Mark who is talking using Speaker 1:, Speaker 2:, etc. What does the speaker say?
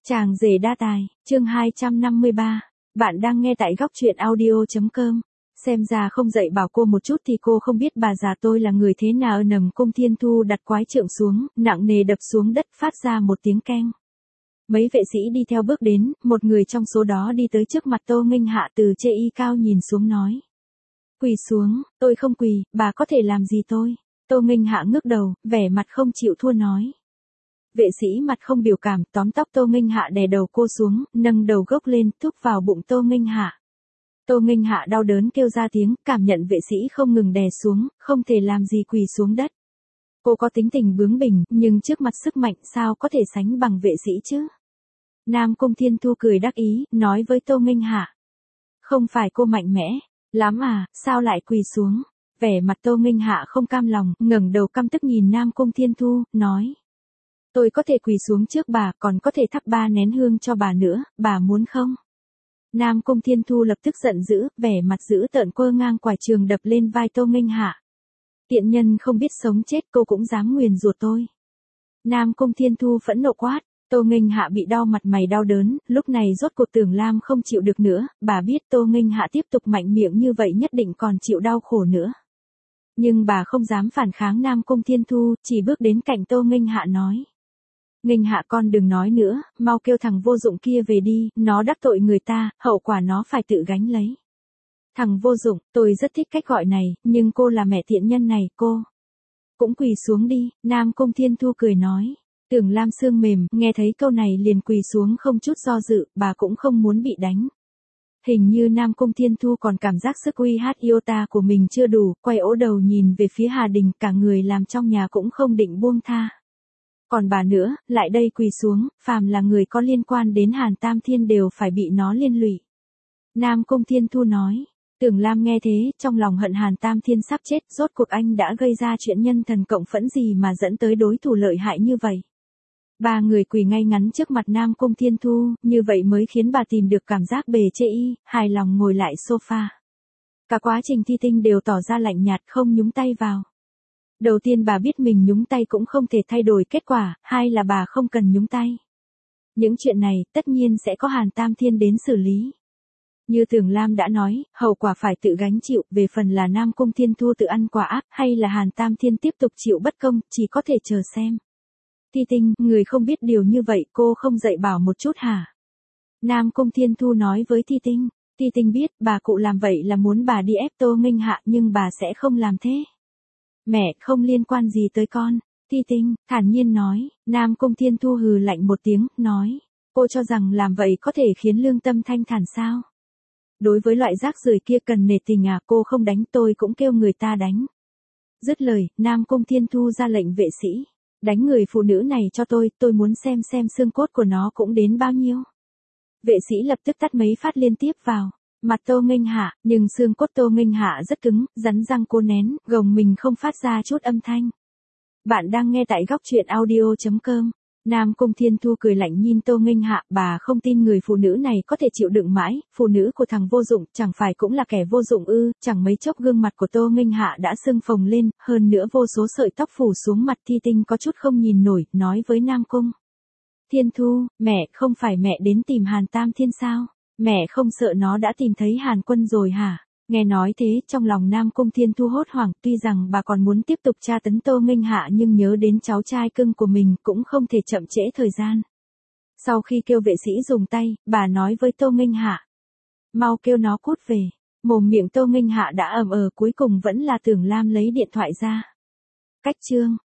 Speaker 1: Chàng rể đa tài, chương 253. Bạn đang nghe tại góc truyện audio.com. Xem ra không dạy bảo cô một chút thì cô không biết bà già tôi là người thế nào. Nằm Cung Thiên Thu đặt quái trượng xuống, nặng nề đập xuống đất phát ra một tiếng keng. Mấy vệ sĩ đi theo bước đến, một người trong số đó đi tới trước mặt Tô Nghênh Hạ từ chê y cao nhìn xuống nói. Quỳ xuống, tôi không quỳ, bà có thể làm gì tôi? Tô Nghênh Hạ ngước đầu, vẻ mặt không chịu thua nói. Vệ sĩ mặt không biểu cảm tóm tóc Tô Nghênh Hạ đè đầu cô xuống, nâng đầu gốc lên, thúc vào bụng Tô Nghênh Hạ. Tô Nghênh Hạ đau đớn kêu ra tiếng, cảm nhận vệ sĩ không ngừng đè xuống, không thể làm gì quỳ xuống đất. Cô có tính tình bướng bỉnh, nhưng trước mặt sức mạnh sao có thể sánh bằng vệ sĩ chứ? Nam Cung Thiên Thu cười đắc ý, nói với Tô Nghênh Hạ. Không phải cô mạnh mẽ lắm à, sao lại quỳ xuống? Vẻ mặt Tô Nghênh Hạ không cam lòng, ngẩng đầu căm tức nhìn Nam Cung Thiên Thu, nói. Tôi có thể quỳ xuống trước bà, còn có thể thắp 3 nén hương cho bà nữa, bà muốn không? Nam Cung Thiên Thu lập tức giận dữ, vẻ mặt dữ tợn quơ ngang quải trường đập lên vai Tô Nghênh Hạ. Tiện nhân không biết sống chết cô cũng dám nguyền rủa tôi. Nam Cung Thiên Thu phẫn nộ quát, Tô Nghênh Hạ bị đau mặt mày đau đớn, lúc này rốt cuộc Tưởng Lam không chịu được nữa, bà biết Tô Nghênh Hạ tiếp tục mạnh miệng như vậy nhất định còn chịu đau khổ nữa. Nhưng bà không dám phản kháng Nam Cung Thiên Thu, chỉ bước đến cạnh Tô Nghênh Hạ nói. Nghênh Hạ con đừng nói nữa, mau kêu thằng vô dụng kia về đi, nó đắc tội người ta, hậu quả nó phải tự gánh lấy. Thằng vô dụng, tôi rất thích cách gọi này, nhưng cô là mẹ tiện nhân này, cô cũng quỳ xuống đi, Nam Cung Thiên Thu cười nói. Tưởng Lam xương mềm, nghe thấy câu này liền quỳ xuống không chút do dự, bà cũng không muốn bị đánh. Hình như Nam Cung Thiên Thu còn cảm giác sức uy hát iota của mình chưa đủ, quay ố đầu nhìn về phía Hà Đình, cả người làm trong nhà cũng không định buông tha. Còn bà nữa, lại đây quỳ xuống, phàm là người có liên quan đến Hàn Tam Thiên đều phải bị nó liên lụy. Nam Cung Thiên Thu nói. Tưởng Lam nghe thế, trong lòng hận Hàn Tam Thiên sắp chết, rốt cuộc anh đã gây ra chuyện nhân thần cộng phẫn gì mà dẫn tới đối thủ lợi hại như vậy. 3 người quỳ ngay ngắn trước mặt Nam Cung Thiên Thu, như vậy mới khiến bà tìm được cảm giác bề chê y, hài lòng ngồi lại sofa. Cả quá trình thi tinh đều tỏ ra lạnh nhạt không nhúng tay vào. Đầu tiên bà biết mình nhúng tay cũng không thể thay đổi kết quả, hai là bà không cần nhúng tay. Những chuyện này tất nhiên sẽ có Hàn Tam Thiên đến xử lý. Như Tưởng Lam đã nói, hậu quả phải tự gánh chịu, về phần là Nam Cung Thiên Thu tự ăn quả ác hay là Hàn Tam Thiên tiếp tục chịu bất công, chỉ có thể chờ xem. Thi Tinh, người không biết điều như vậy, cô không dạy bảo một chút hả? Nam Cung Thiên Thu nói với Thi Tinh. Thi Tinh biết, bà cụ làm vậy là muốn bà đi ép Tô Nghênh Hạ nhưng bà sẽ không làm thế. Mẹ, không liên quan gì tới con. Thi Tinh, thản nhiên nói. Nam Cung Thiên Thu hừ lạnh một tiếng, nói. Cô cho rằng làm vậy có thể khiến lương tâm thanh thản sao? Đối với loại rác rưởi kia cần nể tình à, cô không đánh tôi cũng kêu người ta đánh. Dứt lời, Nam Cung Thiên Thu ra lệnh vệ sĩ. Đánh người phụ nữ này cho tôi muốn xem xương cốt của nó cũng đến bao nhiêu. Vệ sĩ lập tức tắt mấy phát liên tiếp vào mặt Tô Nghênh Hạ, nhưng xương cốt Tô Nghênh Hạ rất cứng, rắn răng cô nén, gồng mình không phát ra chút âm thanh. Bạn đang nghe tại góc truyện audio.com. Nam Cung Thiên Thu cười lạnh nhìn Tô Nghênh Hạ, bà không tin người phụ nữ này có thể chịu đựng mãi, phụ nữ của thằng vô dụng, chẳng phải cũng là kẻ vô dụng ư? Chẳng mấy chốc gương mặt của Tô Nghênh Hạ đã sưng phồng lên, hơn nữa vô số sợi tóc phủ xuống mặt. Thi Tinh có chút không nhìn nổi, nói với Nam Cung Thiên Thu, mẹ, không phải mẹ đến tìm Hàn Tam Thiên sao? Mẹ không sợ nó đã tìm thấy Hàn Quân rồi hả? Nghe nói thế, trong lòng Nam Cung Thiên Thu hốt hoảng, tuy rằng bà còn muốn tiếp tục tra tấn Tô Nghênh Hạ nhưng nhớ đến cháu trai cưng của mình cũng không thể chậm trễ thời gian. Sau khi kêu vệ sĩ dùng tay, bà nói với Tô Nghênh Hạ. Mau kêu nó cút về. Mồm miệng Tô Nghênh Hạ đã ẩm cuối cùng vẫn là Tưởng Lam lấy điện thoại ra. Cách chương.